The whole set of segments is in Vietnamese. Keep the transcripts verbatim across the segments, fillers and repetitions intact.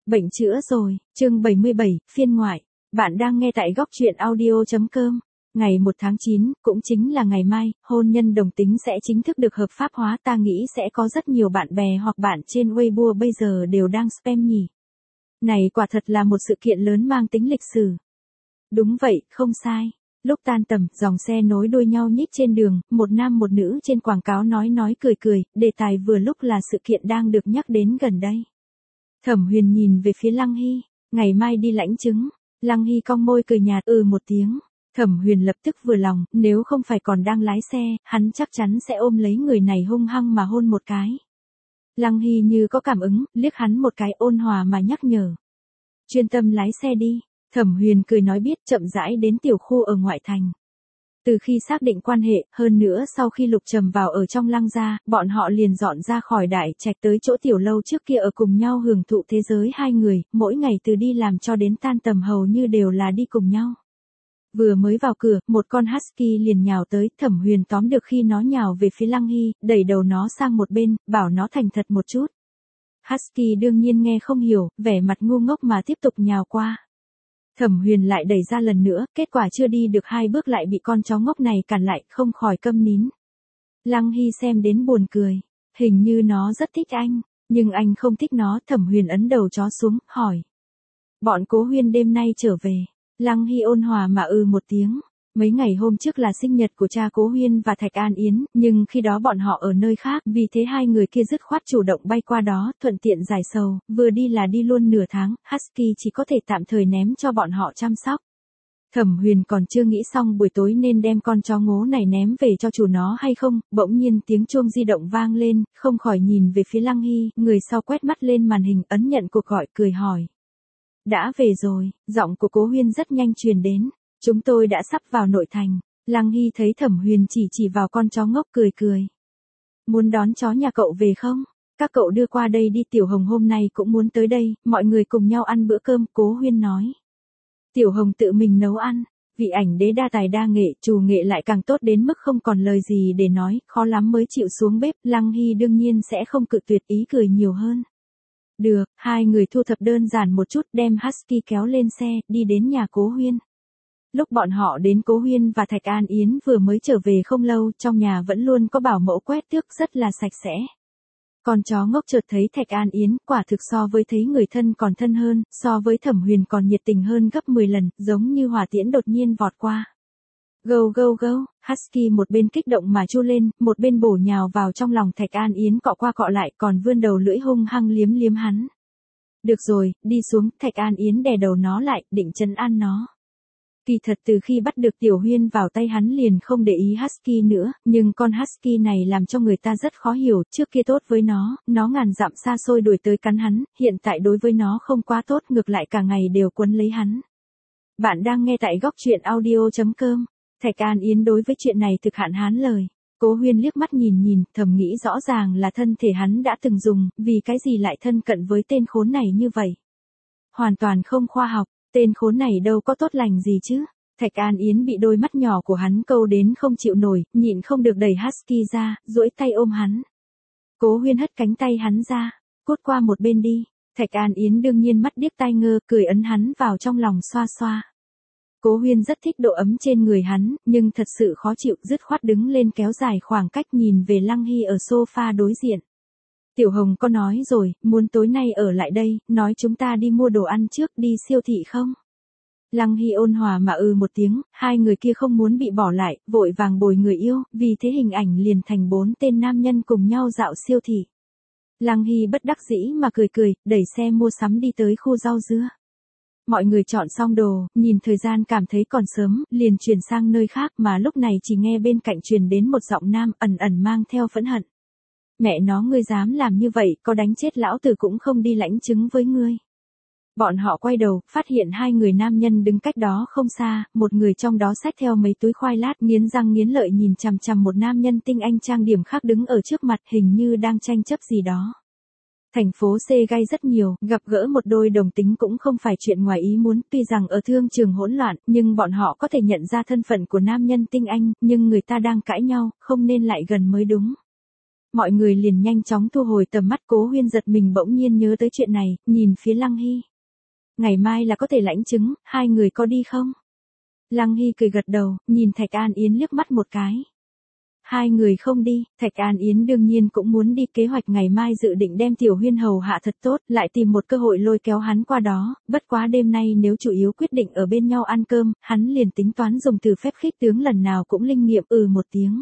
Bệnh chữa rồi, chương bảy mươi bảy, phiên ngoại. Bạn đang nghe tại góc truyện audio chấm com. Ngày một tháng chín, cũng chính là ngày mai, hôn nhân đồng tính sẽ chính thức được hợp pháp hóa. Ta nghĩ sẽ có rất nhiều bạn bè hoặc bạn trên Weibo bây giờ đều đang spam nhỉ. Này quả thật là một sự kiện lớn mang tính lịch sử. Đúng vậy, không sai. Lúc tan tầm, dòng xe nối đuôi nhau nhích trên đường, một nam một nữ trên quảng cáo nói nói cười cười, đề tài vừa lúc là sự kiện đang được nhắc đến gần đây. Thẩm Huyền nhìn về phía Lăng Hy, ngày mai đi lãnh chứng. Lăng Hy cong môi cười nhạt ừ một tiếng. Thẩm Huyền lập tức vừa lòng, nếu không phải còn đang lái xe, hắn chắc chắn sẽ ôm lấy người này hung hăng mà hôn một cái. Lăng Hy như có cảm ứng, liếc hắn một cái ôn hòa mà nhắc nhở. Chuyên tâm lái xe đi. Thẩm Huyền cười nói biết, chậm rãi đến tiểu khu ở ngoại thành. Từ khi xác định quan hệ, hơn nữa sau khi Lục Trầm vào ở trong Lăng gia, bọn họ liền dọn ra khỏi đại trạch tới chỗ tiểu lâu trước kia ở cùng nhau hưởng thụ thế giới hai người, mỗi ngày từ đi làm cho đến tan tầm hầu như đều là đi cùng nhau. Vừa mới vào cửa, một con husky liền nhào tới, Thẩm Huyền tóm được khi nó nhào về phía Lăng Hy, đẩy đầu nó sang một bên, bảo nó thành thật một chút. Husky đương nhiên nghe không hiểu, vẻ mặt ngu ngốc mà tiếp tục nhào qua. Thẩm Huyền lại đẩy ra lần nữa, kết quả chưa đi được hai bước lại bị con chó ngốc này cản lại, không khỏi câm nín. Lăng Hy xem đến buồn cười, hình như nó rất thích anh, nhưng anh không thích nó. Thẩm Huyền ấn đầu chó xuống, hỏi. Bọn Cố Huyên đêm nay trở về. Lăng Hy ôn hòa mà ừ một tiếng. Mấy ngày hôm trước là sinh nhật của cha Cố Huyên và Thạch An Yến, nhưng khi đó bọn họ ở nơi khác, vì thế hai người kia dứt khoát chủ động bay qua đó, thuận tiện giải sầu, vừa đi là đi luôn nửa tháng, Husky chỉ có thể tạm thời ném cho bọn họ chăm sóc. Thẩm Huyền còn chưa nghĩ xong buổi tối nên đem con chó ngố này ném về cho chủ nó hay không, bỗng nhiên tiếng chuông di động vang lên, không khỏi nhìn về phía Lăng Hy, người sau quét mắt lên màn hình ấn nhận cuộc gọi cười hỏi. Đã về rồi, giọng của Cố Huyên rất nhanh truyền đến. Chúng tôi đã sắp vào nội thành. Lăng Hy thấy Thẩm Huyền chỉ chỉ vào con chó ngốc cười cười. Muốn đón chó nhà cậu về không? Các cậu đưa qua đây đi. Tiểu Hồng hôm nay cũng muốn tới đây, mọi người cùng nhau ăn bữa cơm. Cố Huyên nói. Tiểu Hồng tự mình nấu ăn. Vị ảnh đế đa tài đa nghệ, trù nghệ lại càng tốt đến mức không còn lời gì để nói, khó lắm mới chịu xuống bếp. Lăng Hy đương nhiên sẽ không cự tuyệt, ý cười nhiều hơn. Được, hai người thu thập đơn giản một chút, đem Husky kéo lên xe, đi đến nhà Cố Huyên. Lúc bọn họ đến, Cố Huyên và Thạch An Yến vừa mới trở về không lâu, trong nhà vẫn luôn có bảo mẫu quét tước rất là sạch sẽ. Con chó ngốc chợt thấy Thạch An Yến, quả thực so với thấy người thân còn thân hơn, so với Thẩm Huyền còn nhiệt tình hơn gấp mười lần, giống như hỏa tiễn đột nhiên vọt qua. Gâu gâu gâu, Husky một bên kích động mà chu lên, một bên bổ nhào vào trong lòng Thạch An Yến, cọ qua cọ lại, còn vươn đầu lưỡi hung hăng liếm liếm hắn. Được rồi, đi xuống. Thạch An Yến đè đầu nó lại, định trấn an nó. Kỳ thật từ khi bắt được Tiểu Huyên vào tay hắn liền không để ý Husky nữa, nhưng con Husky này làm cho người ta rất khó hiểu, trước kia tốt với nó, nó ngàn dặm xa xôi đuổi tới cắn hắn, hiện tại đối với nó không quá tốt, ngược lại cả ngày đều quấn lấy hắn. Bạn đang nghe tại góc truyện audio chấm com. Thạch An Yến đối với chuyện này thực hạn hán lời. Cố Huyên liếc mắt nhìn nhìn, thầm nghĩ rõ ràng là thân thể hắn đã từng dùng, vì cái gì lại thân cận với tên khốn này như vậy. Hoàn toàn không khoa học. Tên khốn này đâu có tốt lành gì chứ. Thạch An Yến bị đôi mắt nhỏ của hắn câu đến không chịu nổi, nhịn không được đẩy Husky ra, duỗi tay ôm hắn. Cố Huyên hất cánh tay hắn ra, cút qua một bên đi. Thạch An Yến đương nhiên mắt điếc tai ngơ, cười ấn hắn vào trong lòng xoa xoa. Cố Huyên rất thích độ ấm trên người hắn, nhưng thật sự khó chịu, dứt khoát đứng lên kéo dài khoảng cách nhìn về Lăng Hy ở sofa đối diện. Tiểu Hồng có nói rồi, muốn tối nay ở lại đây, nói chúng ta đi mua đồ ăn trước, đi siêu thị không? Lăng Hy ôn hòa mà ừ một tiếng, hai người kia không muốn bị bỏ lại, vội vàng bồi người yêu, vì thế hình ảnh liền thành bốn tên nam nhân cùng nhau dạo siêu thị. Lăng Hy bất đắc dĩ mà cười cười, đẩy xe mua sắm đi tới khu rau dưa. Mọi người chọn xong đồ, nhìn thời gian cảm thấy còn sớm, liền chuyển sang nơi khác, mà lúc này chỉ nghe bên cạnh truyền đến một giọng nam ẩn ẩn mang theo phẫn hận. Mẹ nó, ngươi dám làm như vậy, có đánh chết lão tử cũng không đi lãnh chứng với ngươi. Bọn họ quay đầu, phát hiện hai người nam nhân đứng cách đó không xa, một người trong đó xách theo mấy túi khoai lát, nghiến răng nghiến lợi nhìn chằm chằm một nam nhân tinh anh trang điểm khác đứng ở trước mặt, hình như đang tranh chấp gì đó. Thành phố C gay rất nhiều, gặp gỡ một đôi đồng tính cũng không phải chuyện ngoài ý muốn, tuy rằng ở thương trường hỗn loạn, nhưng bọn họ có thể nhận ra thân phận của nam nhân tinh anh, nhưng người ta đang cãi nhau, không nên lại gần mới đúng. mọi người liền nhanh chóng thu hồi tầm mắt. Cố Huyên giật mình bỗng nhiên nhớ tới chuyện này, nhìn phía Lăng Hy. Ngày mai là có thể lãnh chứng, hai người có đi không? Lăng Hy cười gật đầu, nhìn Thạch An Yến liếc mắt một cái. Hai người không đi, Thạch An Yến đương nhiên cũng muốn đi. Kế hoạch ngày mai dự định đem Tiểu Huyên hầu hạ thật tốt, lại tìm một cơ hội lôi kéo hắn qua đó, bất quá đêm nay nếu chủ yếu quyết định ở bên nhau ăn cơm, hắn liền tính toán dùng từ phép khích tướng lần nào cũng linh nghiệm ừ một tiếng.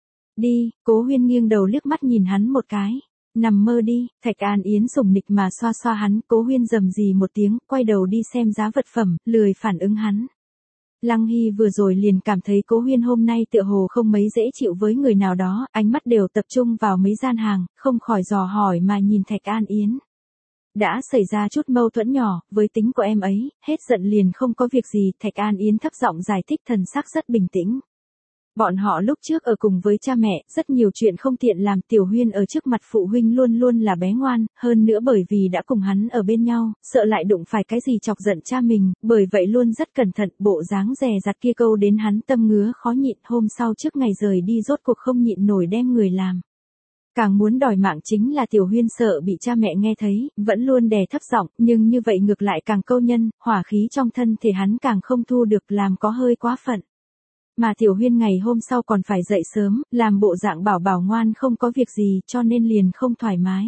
Đi, Cố Huyên nghiêng đầu liếc mắt nhìn hắn một cái. Nằm mơ đi, Thạch An Yến sủng nịch mà xoa xoa hắn. Cố Huyên rầm rì một tiếng, quay đầu đi xem giá vật phẩm, lười phản ứng hắn. Lăng Hy vừa rồi liền cảm thấy Cố Huyên hôm nay tựa hồ không mấy dễ chịu với người nào đó, ánh mắt đều tập trung vào mấy gian hàng, không khỏi dò hỏi mà nhìn Thạch An Yến. Đã xảy ra chút mâu thuẫn nhỏ, với tính của em ấy, hết giận liền không có việc gì. Thạch An Yến thấp giọng giải thích, thần sắc rất bình tĩnh. Bọn họ lúc trước ở cùng với cha mẹ, rất nhiều chuyện không tiện làm. Tiểu Huyên ở trước mặt phụ huynh luôn luôn là bé ngoan, hơn nữa bởi vì đã cùng hắn ở bên nhau, sợ lại đụng phải cái gì chọc giận cha mình, bởi vậy luôn rất cẩn thận. Bộ dáng dè dặt kia câu đến hắn tâm ngứa khó nhịn. Hôm sau trước ngày rời đi rốt cuộc không nhịn nổi đem người làm. Càng muốn đòi mạng chính là Tiểu Huyên sợ bị cha mẹ nghe thấy, vẫn luôn đè thấp giọng, nhưng như vậy ngược lại càng câu nhân, hỏa khí trong thân thể hắn càng không thu được, làm có hơi quá phận. Mà Tiểu Huyên ngày hôm sau còn phải dậy sớm, làm bộ dạng bảo bảo ngoan không có việc gì, cho nên liền không thoải mái.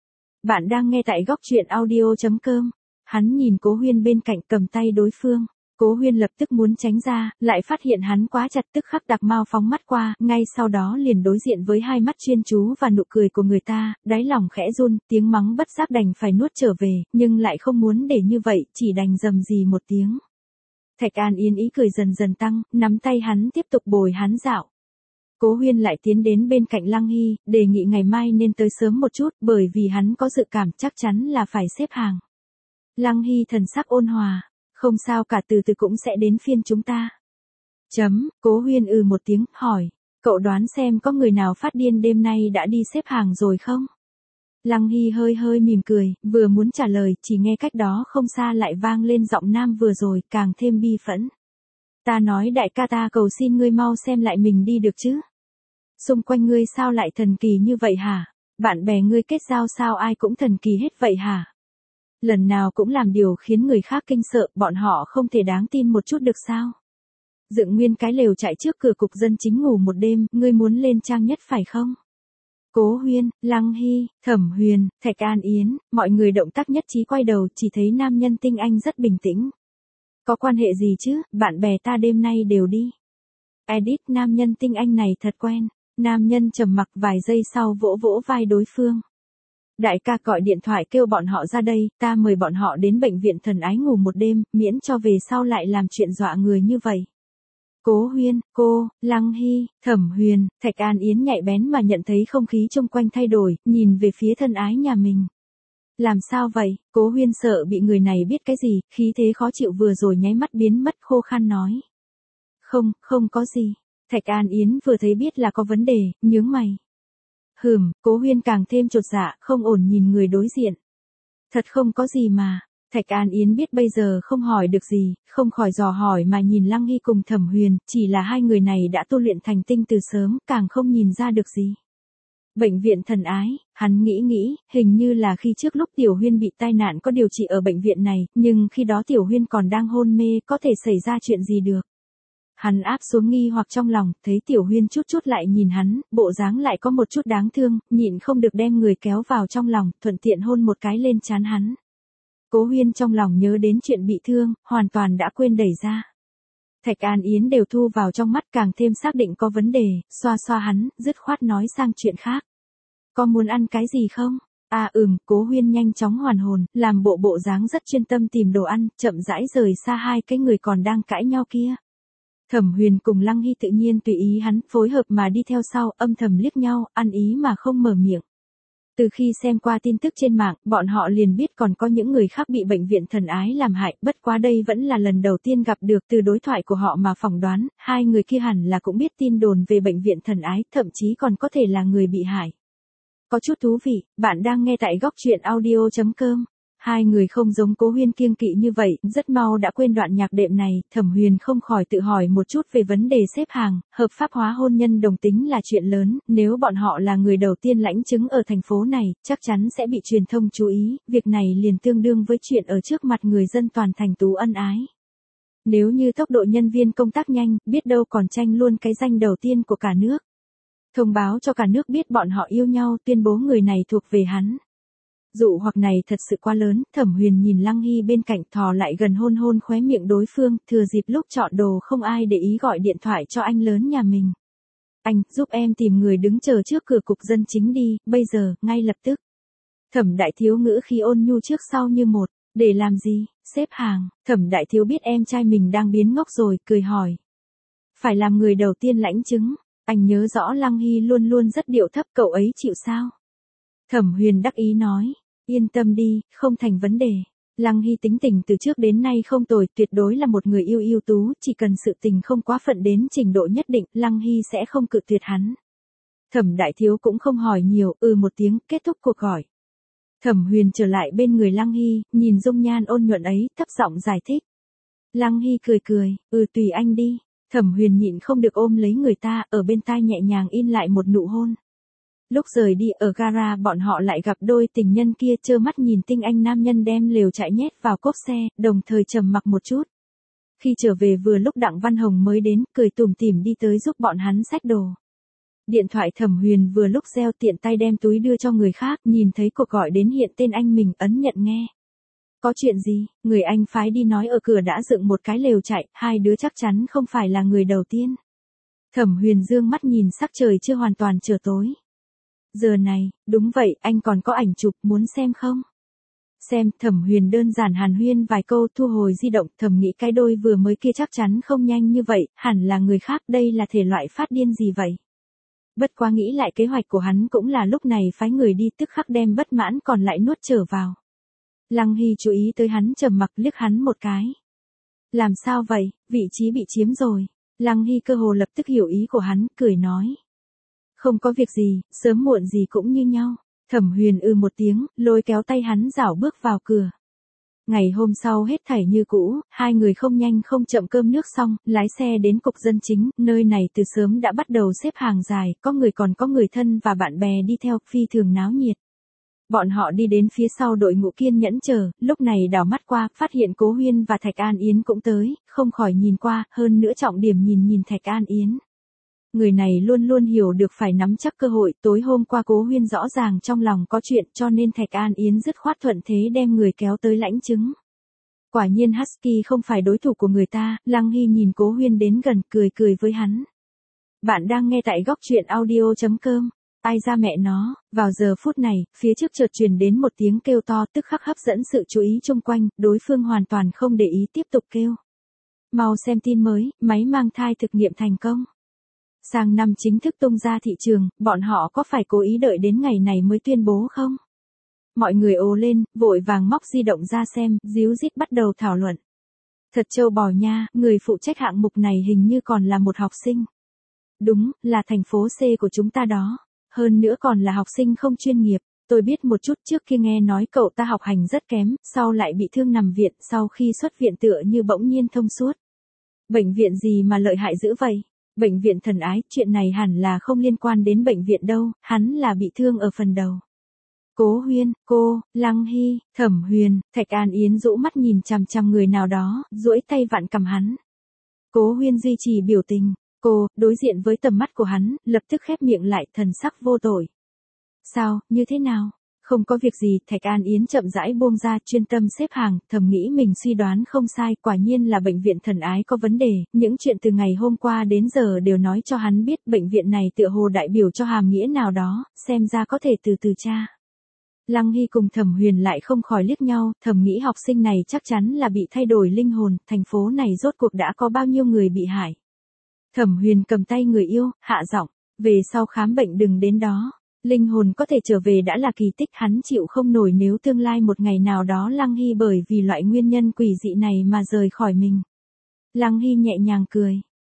Bạn đang nghe tại góc truyện audio chấm com. Hắn nhìn Cố Huyên bên cạnh cầm tay đối phương. Cố Huyên lập tức muốn tránh ra, lại phát hiện hắn quá chặt, tức khắc đặc mau phóng mắt qua, ngay sau đó liền đối diện với hai mắt chuyên chú và nụ cười của người ta, đáy lòng khẽ run, tiếng mắng bất giác đành phải nuốt trở về, nhưng lại không muốn để như vậy, chỉ đành rầm rì một tiếng. Thạch An Yến ý cười dần dần tăng, nắm tay hắn tiếp tục bồi hắn dạo. Cố Huyên lại tiến đến bên cạnh Lăng Hy, đề nghị ngày mai nên tới sớm một chút, bởi vì hắn có dự cảm chắc chắn là phải xếp hàng. Lăng Hy thần sắc ôn hòa, không sao cả, từ từ cũng sẽ đến phiên chúng ta. Chấm, Cố Huyên ừ một tiếng, hỏi, cậu đoán xem có người nào phát điên đêm nay đã đi xếp hàng rồi không? Lăng Hy hơi hơi mỉm cười, vừa muốn trả lời, chỉ nghe cách đó không xa lại vang lên giọng nam vừa rồi, càng thêm bi phẫn. Ta nói đại ca, ta cầu xin ngươi mau xem lại mình đi được chứ. Xung quanh ngươi sao lại thần kỳ như vậy hả? Bạn bè ngươi kết giao sao ai cũng thần kỳ hết vậy hả? Lần nào cũng làm điều khiến người khác kinh sợ, bọn họ không thể đáng tin một chút được sao? Dựng nguyên cái lều chạy trước cửa cục dân chính ngủ một đêm, ngươi muốn lên trang nhất phải không? Cố Huyên, Lăng Hy, Thẩm Huyền, Thạch An Yến, mọi người động tác nhất trí quay đầu, chỉ thấy nam nhân tinh anh rất bình tĩnh. Có quan hệ gì chứ, bạn bè ta đêm nay đều đi. Edit, nam nhân tinh anh này thật quen. Nam nhân trầm mặc vài giây sau vỗ vỗ vai đối phương. Đại ca gọi điện thoại kêu bọn họ ra đây, ta mời bọn họ đến bệnh viện Thần Ái ngủ một đêm, miễn cho về sau lại làm chuyện dọa người như vậy. Cố Huyên, cô, Lăng Hy, Thẩm Huyền, Thạch An Yến nhạy bén mà nhận thấy không khí xung quanh thay đổi, nhìn về phía Thân Ái nhà mình. Làm sao vậy? Cố Huyên sợ bị người này biết cái gì, khí thế khó chịu vừa rồi nháy mắt biến mất, khô khan nói. Không, không có gì. Thạch An Yến vừa thấy biết là có vấn đề, nhướng mày. Hừm, Cố Huyên càng thêm chột dạ, không ổn nhìn người đối diện. Thật không có gì mà. Thạch An Yến biết bây giờ không hỏi được gì, không khỏi dò hỏi mà nhìn Lăng Hy cùng Thẩm Huyền, chỉ là hai người này đã tu luyện thành tinh từ sớm, càng không nhìn ra được gì. Bệnh viện Thần Ái, hắn nghĩ nghĩ, hình như là khi trước lúc Tiểu Huyên bị tai nạn có điều trị ở bệnh viện này, nhưng khi đó Tiểu Huyên còn đang hôn mê, có thể xảy ra chuyện gì được. Hắn áp xuống nghi hoặc trong lòng, thấy Tiểu Huyên chút chút lại nhìn hắn, bộ dáng lại có một chút đáng thương, nhịn không được đem người kéo vào trong lòng, thuận tiện hôn một cái lên trán hắn. Cố Huyên trong lòng nhớ đến chuyện bị thương, hoàn toàn đã quên đẩy ra. Thạch An Yến đều thu vào trong mắt, càng thêm xác định có vấn đề, xoa xoa hắn, dứt khoát nói sang chuyện khác. Có muốn ăn cái gì không? À ừm, Cố Huyên nhanh chóng hoàn hồn, làm bộ bộ dáng rất chuyên tâm tìm đồ ăn, chậm rãi rời xa hai cái người còn đang cãi nhau kia. Thẩm Huyền cùng Lăng Hy tự nhiên tùy ý hắn, phối hợp mà đi theo sau, âm thầm liếc nhau, ăn ý mà không mở miệng. Từ khi xem qua tin tức trên mạng, bọn họ liền biết còn có những người khác bị bệnh viện Thần Ái làm hại, bất quá đây vẫn là lần đầu tiên gặp được. Từ đối thoại của họ mà phỏng đoán, hai người kia hẳn là cũng biết tin đồn về bệnh viện Thần Ái, thậm chí còn có thể là người bị hại. Có chút thú vị, bạn đang nghe tại góc truyện audio chấm com. Hai người không giống Cố Huyên kiêng kỵ như vậy, rất mau đã quên đoạn nhạc đệm này, Thẩm Huyền không khỏi tự hỏi một chút về vấn đề xếp hàng, hợp pháp hóa hôn nhân đồng tính là chuyện lớn, nếu bọn họ là người đầu tiên lãnh chứng ở thành phố này, chắc chắn sẽ bị truyền thông chú ý, việc này liền tương đương với chuyện ở trước mặt người dân toàn thành tú ân ái. Nếu như tốc độ nhân viên công tác nhanh, biết đâu còn tranh luôn cái danh đầu tiên của cả nước. Thông báo cho cả nước biết bọn họ yêu nhau, tuyên bố người này thuộc về hắn. Dụ hoặc này thật sự quá lớn, Thẩm Huyền nhìn Lăng Hy bên cạnh thò lại gần hôn hôn khóe miệng đối phương, thừa dịp lúc chọn đồ không ai để ý gọi điện thoại cho anh lớn nhà mình. Anh, giúp em tìm người đứng chờ trước cửa cục dân chính đi, bây giờ, ngay lập tức. Thẩm Đại Thiếu ngữ khi ôn nhu trước sau như một, để làm gì, xếp hàng, Thẩm Đại Thiếu biết em trai mình đang biến ngốc rồi, cười hỏi. Phải làm người đầu tiên lãnh chứng, anh nhớ rõ Lăng Hy luôn luôn rất điệu thấp, cậu ấy chịu sao? Thẩm Huyền đắc ý nói, yên tâm đi, không thành vấn đề. Lăng Hy tính tình từ trước đến nay không tồi, tuyệt đối là một người yêu ưu tú, chỉ cần sự tình không quá phận đến trình độ nhất định, Lăng Hy sẽ không cự tuyệt hắn. Thẩm Đại Thiếu cũng không hỏi nhiều, ừ một tiếng, kết thúc cuộc gọi. Thẩm Huyền trở lại bên người Lăng Hy, nhìn dung nhan ôn nhuận ấy, thấp giọng giải thích. Lăng Hy cười cười, ừ tùy anh đi. Thẩm Huyền nhịn không được ôm lấy người ta, ở bên tai nhẹ nhàng in lại một nụ hôn. Lúc rời đi ở gara bọn họ lại gặp đôi tình nhân kia trơ mắt nhìn tinh anh nam nhân đem lều trại nhét vào cốp xe, đồng thời trầm mặc một chút. Khi trở về vừa lúc Đặng Văn Hồng mới đến, cười tủm tỉm đi tới giúp bọn hắn xách đồ. Điện thoại Thẩm Huyền vừa lúc reo tiện tay đem túi đưa cho người khác, nhìn thấy cuộc gọi đến hiện tên anh mình ấn nhận nghe. Có chuyện gì, người anh phái đi nói ở cửa đã dựng một cái lều trại, hai đứa chắc chắn không phải là người đầu tiên. Thẩm Huyền dương mắt nhìn sắc trời chưa hoàn toàn trở tối. Giờ này, đúng vậy, anh còn có ảnh chụp, muốn xem không? Xem, Thẩm Huyền đơn giản hàn huyên vài câu thu hồi di động, thầm nghĩ cái đôi vừa mới kia chắc chắn không nhanh như vậy, hẳn là người khác, đây là thể loại phát điên gì vậy? Bất quá nghĩ lại kế hoạch của hắn cũng là lúc này phái người đi tức khắc đem bất mãn còn lại nuốt trở vào. Lăng Hy chú ý tới hắn trầm mặc liếc hắn một cái. Làm sao vậy, vị trí bị chiếm rồi. Lăng Hy cơ hồ lập tức hiểu ý của hắn, cười nói. Không có việc gì, sớm muộn gì cũng như nhau. Thẩm Huyền ư một tiếng, lôi kéo tay hắn rảo bước vào cửa. Ngày hôm sau hết thảy như cũ, hai người không nhanh không chậm cơm nước xong, lái xe đến cục dân chính, nơi này từ sớm đã bắt đầu xếp hàng dài, có người còn có người thân và bạn bè đi theo, phi thường náo nhiệt. Bọn họ đi đến phía sau đội ngũ kiên nhẫn chờ, lúc này đảo mắt qua, phát hiện Cố Huyên và Thạch An Yến cũng tới, không khỏi nhìn qua, hơn nữa trọng điểm nhìn nhìn Thạch An Yến. Người này luôn luôn hiểu được phải nắm chắc cơ hội, tối hôm qua Cố Huyên rõ ràng trong lòng có chuyện cho nên Thạch An Yến dứt khoát thuận thế đem người kéo tới lãnh chứng. Quả nhiên Husky không phải đối thủ của người ta, Lăng Hy nhìn Cố Huyên đến gần, cười cười với hắn. Bạn đang nghe tại góc truyện audio chấm com. Ai ra mẹ nó, vào giờ phút này, phía trước chợt truyền đến một tiếng kêu to tức khắc hấp dẫn sự chú ý chung quanh, đối phương hoàn toàn không để ý tiếp tục kêu. Mau xem tin mới, máy mang thai thực nghiệm thành công. Sang năm chính thức tung ra thị trường, bọn họ có phải cố ý đợi đến ngày này mới tuyên bố không? Mọi người ồ lên, vội vàng móc di động ra xem, díu dít bắt đầu thảo luận. Thật trâu bò nha, người phụ trách hạng mục này hình như còn là một học sinh. Đúng, là thành phố C của chúng ta đó. Hơn nữa còn là học sinh không chuyên nghiệp. Tôi biết một chút, trước kia nghe nói cậu ta học hành rất kém, sau lại bị thương nằm viện, sau khi xuất viện tựa như bỗng nhiên thông suốt. Bệnh viện gì mà lợi hại dữ vậy? Bệnh viện Thần Ái, chuyện này hẳn là không liên quan đến bệnh viện đâu, hắn là bị thương ở phần đầu. Cố Huyên, cô, Lăng Hy, Thẩm Huyền, Thạch An Yến rũ mắt nhìn chằm chằm người nào đó, duỗi tay vặn cầm hắn. Cố Huyên duy trì biểu tình. Cô, đối diện với tầm mắt của hắn, lập tức khép miệng lại, thần sắc vô tội. Sao, như thế nào? Không có việc gì, Thạch An Yến chậm rãi buông ra, chuyên tâm xếp hàng, thầm nghĩ mình suy đoán không sai, quả nhiên là bệnh viện Thần Ái có vấn đề, những chuyện từ ngày hôm qua đến giờ đều nói cho hắn biết, bệnh viện này tựa hồ đại biểu cho hàm nghĩa nào đó, xem ra có thể từ từ tra. Lăng Hy cùng Thẩm Huyền lại không khỏi liếc nhau, thầm nghĩ học sinh này chắc chắn là bị thay đổi linh hồn, thành phố này rốt cuộc đã có bao nhiêu người bị hại. Thẩm Huyền cầm tay người yêu, hạ giọng, về sau khám bệnh đừng đến đó. Linh hồn có thể trở về đã là kỳ tích, hắn chịu không nổi nếu tương lai một ngày nào đó Lăng Hy bởi vì loại nguyên nhân quỷ dị này mà rời khỏi mình. Lăng Hy nhẹ nhàng cười.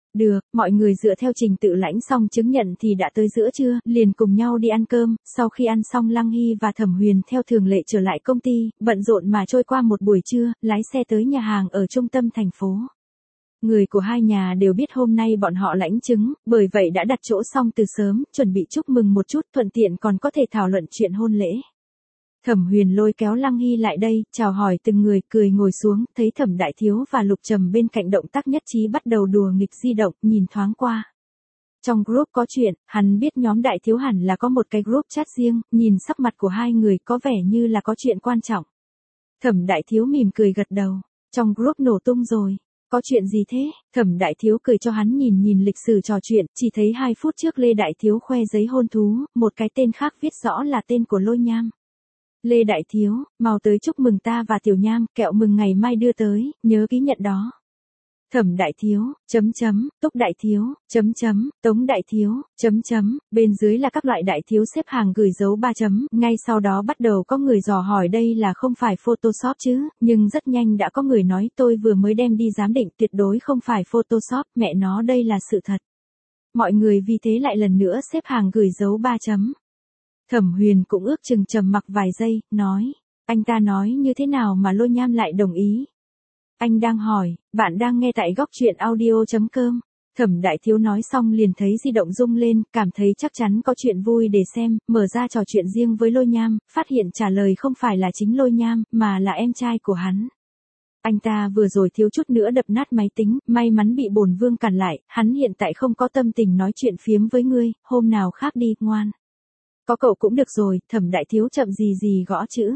Được, mọi người dựa theo trình tự lãnh xong chứng nhận thì đã tới giữa trưa, liền cùng nhau đi ăn cơm, sau khi ăn xong Lăng Hy và Thẩm Huyền theo thường lệ trở lại công ty, bận rộn mà trôi qua một buổi trưa, lái xe tới nhà hàng ở trung tâm thành phố. Người của hai nhà đều biết hôm nay bọn họ lãnh chứng, bởi vậy đã đặt chỗ xong từ sớm, chuẩn bị chúc mừng một chút, thuận tiện còn có thể thảo luận chuyện hôn lễ. Thẩm Huyền lôi kéo Lăng Hy lại đây, chào hỏi từng người, cười ngồi xuống, thấy Thẩm Đại Thiếu và Lục Trầm bên cạnh động tác nhất trí bắt đầu đùa nghịch di động, nhìn thoáng qua. Trong group có chuyện, hắn biết nhóm Đại Thiếu hẳn là có một cái group chat riêng, nhìn sắc mặt của hai người có vẻ như là có chuyện quan trọng. Thẩm Đại Thiếu mỉm cười gật đầu, trong group nổ tung rồi. Có chuyện gì thế? Thẩm Đại Thiếu cười cho hắn nhìn nhìn lịch sử trò chuyện, chỉ thấy hai phút trước Lê Đại Thiếu khoe giấy hôn thú, một cái tên khác viết rõ là tên của Lôi Nham. Lê Đại Thiếu, mau tới chúc mừng ta và Tiểu Nham, kẹo mừng ngày mai đưa tới, nhớ ký nhận đó. Thẩm Đại Thiếu, chấm chấm, Túc Đại Thiếu, chấm chấm, Tống Đại Thiếu, chấm chấm, bên dưới là các loại đại thiếu xếp hàng gửi dấu ba chấm, ngay sau đó bắt đầu có người dò hỏi đây là không phải Photoshop chứ, nhưng rất nhanh đã có người nói tôi vừa mới đem đi giám định tuyệt đối không phải Photoshop, mẹ nó đây là sự thật. Mọi người vì thế lại lần nữa xếp hàng gửi dấu ba chấm. Thẩm Huyền cũng ước chừng trầm mặc vài giây, nói, anh ta nói như thế nào mà Lôi Nham lại đồng ý? Anh đang hỏi, bạn đang nghe tại góc truyện audio chấm com. Thẩm Đại Thiếu nói xong liền thấy di động rung lên, cảm thấy chắc chắn có chuyện vui để xem, mở ra trò chuyện riêng với Lôi Nham, phát hiện trả lời không phải là chính Lôi Nham, mà là em trai của hắn. Anh ta vừa rồi thiếu chút nữa đập nát máy tính, may mắn bị bổn vương cản lại, hắn hiện tại không có tâm tình nói chuyện phiếm với ngươi, hôm nào khác đi, ngoan. Có cậu cũng được rồi, Thẩm Đại Thiếu chậm gì gì gõ chữ.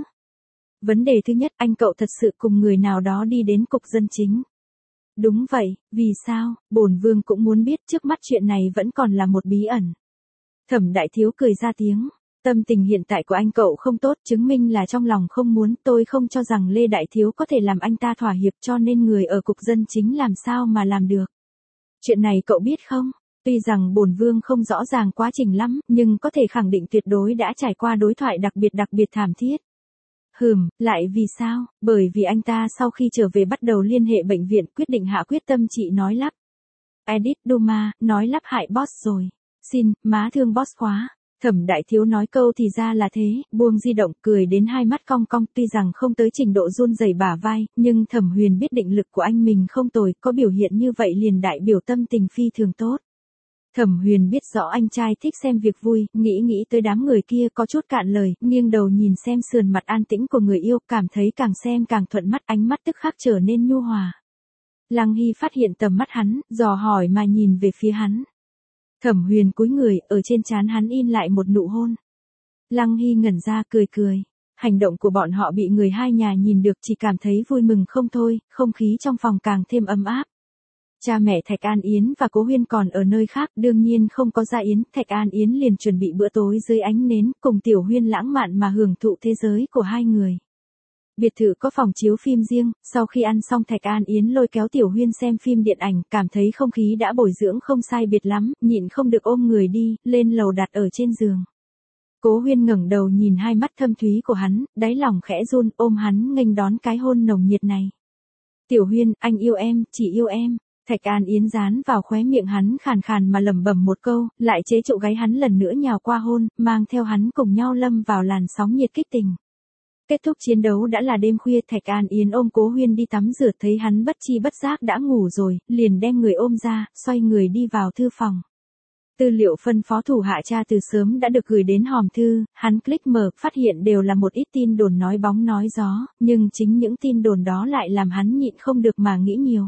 Vấn đề thứ nhất, anh cậu thật sự cùng người nào đó đi đến cục dân chính. Đúng vậy, vì sao, bổn vương cũng muốn biết, trước mắt chuyện này vẫn còn là một bí ẩn. Thẩm Đại Thiếu cười ra tiếng, tâm tình hiện tại của anh cậu không tốt, chứng minh là trong lòng không muốn, tôi không cho rằng Lê Đại Thiếu có thể làm anh ta thỏa hiệp, cho nên người ở cục dân chính làm sao mà làm được. Chuyện này cậu biết không? Tuy rằng bổn vương không rõ ràng quá trình lắm, nhưng có thể khẳng định tuyệt đối đã trải qua đối thoại đặc biệt đặc biệt thảm thiết. Hừm, lại vì sao? Bởi vì anh ta sau khi trở về bắt đầu liên hệ bệnh viện, quyết định hạ quyết tâm trị nói lắp. Edit Duma, nói lắp hại boss rồi. Xin, má thương boss quá. Thẩm Đại Thiếu nói câu thì ra là thế, buông di động, cười đến hai mắt cong cong, tuy rằng không tới trình độ run rẩy bả vai, nhưng Thẩm Huyền biết định lực của anh mình không tồi, có biểu hiện như vậy liền đại biểu tâm tình phi thường tốt. Thẩm Huyền biết rõ anh trai thích xem việc vui, nghĩ nghĩ tới đám người kia có chút cạn lời, nghiêng đầu nhìn xem sườn mặt an tĩnh của người yêu, cảm thấy càng xem càng thuận mắt, ánh mắt tức khắc trở nên nhu hòa. Lăng Hy phát hiện tầm mắt hắn, dò hỏi mà nhìn về phía hắn. Thẩm Huyền cúi người, ở trên trán hắn in lại một nụ hôn. Lăng Hy ngẩn ra cười cười. Hành động của bọn họ bị người hai nhà nhìn được, chỉ cảm thấy vui mừng không thôi, không khí trong phòng càng thêm ấm áp. Cha mẹ Thạch An Yến và Cố Huyên còn ở nơi khác, đương nhiên không có gia yến, Thạch An Yến liền chuẩn bị bữa tối dưới ánh nến, cùng Tiểu Huyên lãng mạn mà hưởng thụ thế giới của hai người. Biệt thự có phòng chiếu phim riêng, sau khi ăn xong Thạch An Yến lôi kéo Tiểu Huyên xem phim điện ảnh, cảm thấy không khí đã bồi dưỡng không sai biệt lắm, nhịn không được ôm người đi, lên lầu đặt ở trên giường. Cố Huyên ngẩng đầu nhìn hai mắt thâm thúy của hắn, đáy lòng khẽ run, ôm hắn nghênh đón cái hôn nồng nhiệt này. Tiểu Huyên, anh yêu em, chỉ yêu em. Thạch An Yến dán vào khóe miệng hắn khàn khàn mà lẩm bẩm một câu, lại chế trụ gáy hắn lần nữa nhào qua hôn, mang theo hắn cùng nhau lâm vào làn sóng nhiệt kích tình. Kết thúc chiến đấu đã là đêm khuya, Thạch An Yến ôm Cố Huyên đi tắm rửa, thấy hắn bất chi bất giác đã ngủ rồi, liền đem người ôm ra, xoay người đi vào thư phòng. Tư liệu phân phó thủ hạ cha từ sớm đã được gửi đến hòm thư, hắn click mở, phát hiện đều là một ít tin đồn nói bóng nói gió, nhưng chính những tin đồn đó lại làm hắn nhịn không được mà nghĩ nhiều.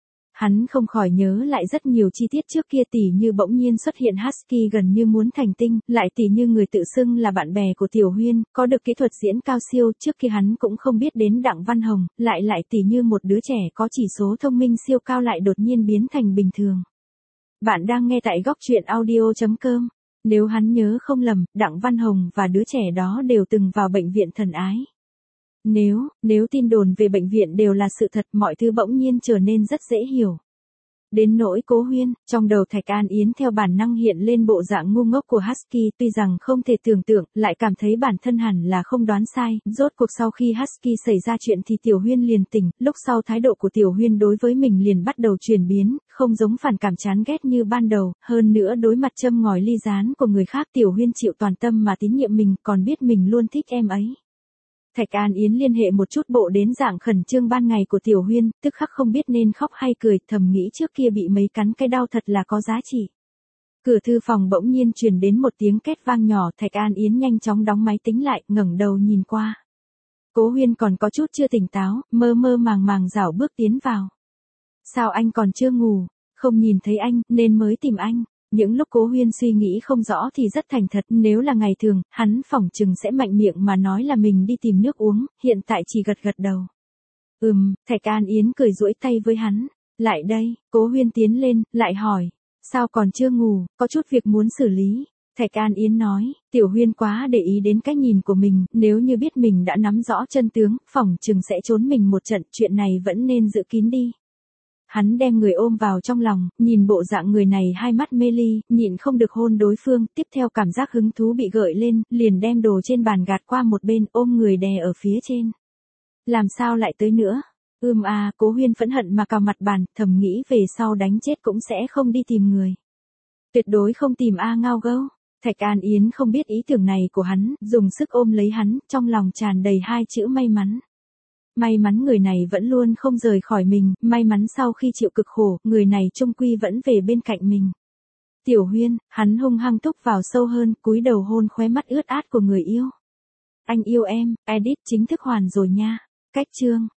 Hắn không khỏi nhớ lại rất nhiều chi tiết trước kia, tỉ như bỗng nhiên xuất hiện Husky gần như muốn thành tinh, lại tỉ như người tự xưng là bạn bè của Tiểu Huyên, có được kỹ thuật diễn cao siêu, trước kia hắn cũng không biết đến Đặng Văn Hồng, lại lại tỉ như một đứa trẻ có chỉ số thông minh siêu cao lại đột nhiên biến thành bình thường. Bạn đang nghe tại góc truyện audio chấm com. Nếu hắn nhớ không lầm, Đặng Văn Hồng và đứa trẻ đó đều từng vào bệnh viện thần ái. Nếu, nếu tin đồn về bệnh viện đều là sự thật, mọi thứ bỗng nhiên trở nên rất dễ hiểu. Đến nỗi Cố Huyên, trong đầu Thạch An Yến theo bản năng hiện lên bộ dạng ngu ngốc của Husky, tuy rằng không thể tưởng tượng, lại cảm thấy bản thân hẳn là không đoán sai, rốt cuộc sau khi Husky xảy ra chuyện thì Tiểu Huyên liền tỉnh, lúc sau thái độ của Tiểu Huyên đối với mình liền bắt đầu chuyển biến, không giống phản cảm chán ghét như ban đầu, hơn nữa đối mặt châm ngòi ly gián của người khác Tiểu Huyên chịu toàn tâm mà tín nhiệm mình, còn biết mình luôn thích em ấy. Thạch An Yến liên hệ một chút bộ đến dạng khẩn trương ban ngày của Tiểu Huyên, tức khắc không biết nên khóc hay cười, thầm nghĩ trước kia bị mấy cắn cái đau thật là có giá trị. Cửa thư phòng bỗng nhiên truyền đến một tiếng két vang nhỏ, Thạch An Yến nhanh chóng đóng máy tính lại, ngẩng đầu nhìn qua. Cố Huyên còn có chút chưa tỉnh táo, mơ mơ màng màng rảo bước tiến vào. Sao anh còn chưa ngủ, không nhìn thấy anh, nên mới tìm anh. Những lúc Cố Huyên suy nghĩ không rõ thì rất thành thật, nếu là ngày thường, hắn phỏng chừng sẽ mạnh miệng mà nói là mình đi tìm nước uống, hiện tại chỉ gật gật đầu. Ừm, Thạch An Yến cười duỗi tay với hắn. Lại đây, Cố Huyên tiến lên, lại hỏi. Sao còn chưa ngủ, có chút việc muốn xử lý. Thạch An Yến nói, Tiểu Huyên quá để ý đến cách nhìn của mình, nếu như biết mình đã nắm rõ chân tướng, phỏng chừng sẽ trốn mình một trận, chuyện này vẫn nên giữ kín đi. Hắn đem người ôm vào trong lòng, nhìn bộ dạng người này hai mắt mê ly, nhịn không được hôn đối phương, tiếp theo cảm giác hứng thú bị gợi lên, liền đem đồ trên bàn gạt qua một bên, ôm người đè ở phía trên. Làm sao lại tới nữa? Ưm à, Cố Huyên phẫn hận mà cào mặt bàn, thầm nghĩ về sau đánh chết cũng sẽ không đi tìm người. Tuyệt đối không tìm A Ngao Gâu. Thạch An Yến không biết ý tưởng này của hắn, dùng sức ôm lấy hắn, trong lòng tràn đầy hai chữ may mắn. May mắn người này vẫn luôn không rời khỏi mình, may mắn sau khi chịu cực khổ, người này chung quy vẫn về bên cạnh mình. Tiểu Huyên, hắn hung hăng thúc vào sâu hơn, cúi đầu hôn khóe mắt ướt át của người yêu. Anh yêu em, edit chính thức hoàn rồi nha. Cách chương